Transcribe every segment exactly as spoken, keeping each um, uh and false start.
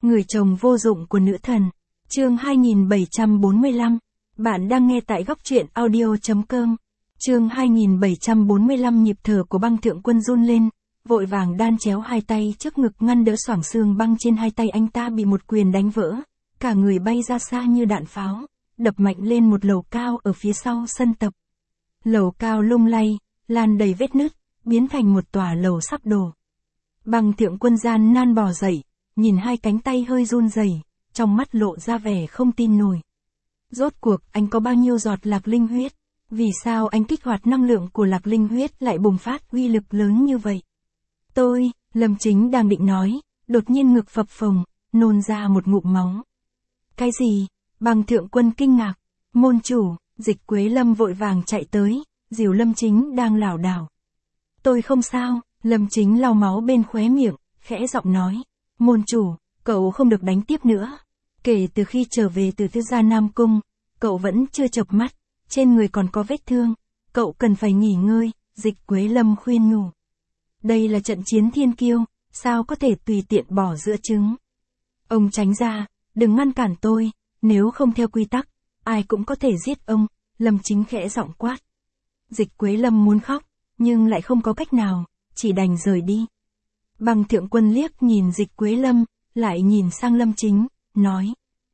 Người chồng vô dụng của nữ thần. Chương hai nghìn bảy trăm bốn mươi lăm. Bạn đang nghe tại góc truyện audio chấm com. Chương hai nghìn bảy trăm bốn mươi lăm. Nhịp thở của Băng Thượng Quân run lên, vội vàng đan chéo hai tay trước ngực ngăn đỡ xoảng xương băng trên hai tay anh ta bị một quyền đánh vỡ, cả người bay ra xa như đạn pháo, đập mạnh lên một lầu cao ở phía sau sân tập. Lầu cao lung lay, lan đầy vết nứt, biến thành một tòa lầu sắp đổ. Băng Thượng Quân gian nan bò dậy, nhìn hai cánh tay hơi run rẩy, trong mắt lộ ra vẻ không tin nổi. Rốt cuộc anh có bao nhiêu giọt lạc linh huyết? Vì sao anh kích hoạt năng lượng của lạc linh huyết lại bùng phát uy lực lớn như vậy? Tôi, Lâm Chính đang định nói, đột nhiên ngực phập phồng, nôn ra một ngụm máu. Cái gì? Băng Thượng Quân kinh ngạc. Môn chủ, Dịch Quế Lâm vội vàng chạy tới, dìu Lâm Chính đang lảo đảo. Tôi không sao, Lâm Chính lau máu bên khóe miệng, khẽ giọng nói. Môn chủ, cậu không được đánh tiếp nữa. Kể từ khi trở về từ Thư gia Nam Cung, cậu vẫn chưa chợp mắt, trên người còn có vết thương, cậu cần phải nghỉ ngơi, Dịch Quế Lâm khuyên nhủ. Đây là trận chiến thiên kiêu, sao có thể tùy tiện bỏ giữa trứng. Ông tránh ra, đừng ngăn cản tôi, nếu không theo quy tắc, ai cũng có thể giết ông, Lâm Chính khẽ giọng quát. Dịch Quế Lâm muốn khóc, nhưng lại không có cách nào, chỉ đành rời đi. Băng Thượng Quân liếc nhìn Dịch Quế Lâm, lại nhìn sang Lâm Chính, nói.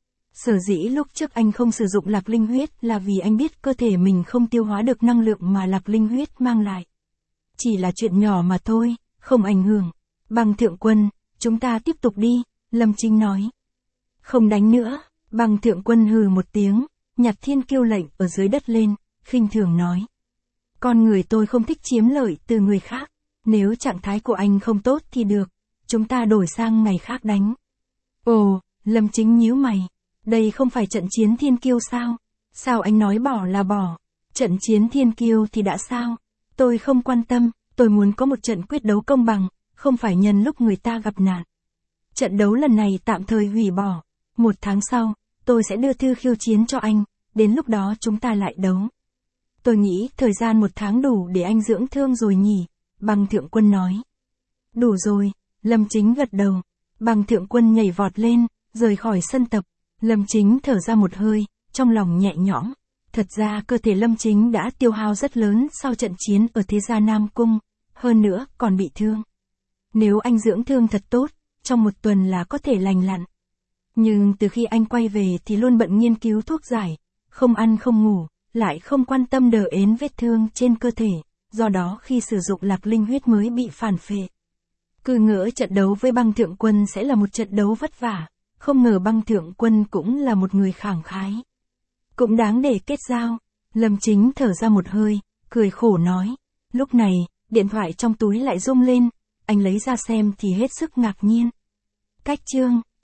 Sở dĩ lúc trước anh không sử dụng lạc linh huyết là vì anh biết cơ thể mình không tiêu hóa được năng lượng mà lạc linh huyết mang lại. Chỉ là chuyện nhỏ mà thôi, không ảnh hưởng. Băng Thượng Quân, chúng ta tiếp tục đi, Lâm Chính nói. Không đánh nữa, Băng Thượng Quân hừ một tiếng, nhặt thiên kiêu lệnh ở dưới đất lên, khinh thường nói. Con người tôi không thích chiếm lợi từ người khác, nếu trạng thái của anh không tốt thì được, chúng ta đổi sang ngày khác đánh. Ồ, Lâm Chính nhíu mày, đây không phải trận chiến thiên kiêu sao? Sao anh nói bỏ là bỏ? Trận chiến thiên kiêu thì đã sao? Tôi không quan tâm, tôi muốn có một trận quyết đấu công bằng, không phải nhân lúc người ta gặp nạn. Trận đấu lần này tạm thời hủy bỏ, một tháng sau, tôi sẽ đưa thư khiêu chiến cho anh, đến lúc đó chúng ta lại đấu. Tôi nghĩ thời gian một tháng đủ để anh dưỡng thương rồi nhỉ, Băng Thượng Quân nói. Đủ rồi, Lâm Chính gật đầu, Băng Thượng Quân nhảy vọt lên, rời khỏi sân tập, Lâm Chính thở ra một hơi, trong lòng nhẹ nhõm. Thật ra cơ thể Lâm Chính đã tiêu hao rất lớn sau trận chiến ở Thế gia Nam Cung, hơn nữa còn bị thương. Nếu anh dưỡng thương thật tốt, trong một tuần là có thể lành lặn. Nhưng từ khi anh quay về thì luôn bận nghiên cứu thuốc giải, không ăn không ngủ, lại không quan tâm đờ ến vết thương trên cơ thể, do đó khi sử dụng lạc linh huyết mới bị phản phệ. Cứ ngỡ trận đấu với Băng Thượng Quân sẽ là một trận đấu vất vả, không ngờ Băng Thượng Quân cũng là một người khẳng khái. Cũng đáng để kết giao, Lâm Chính thở ra một hơi, cười khổ nói. Lúc này, điện thoại trong túi lại rung lên, anh lấy ra xem thì hết sức ngạc nhiên. Cách chương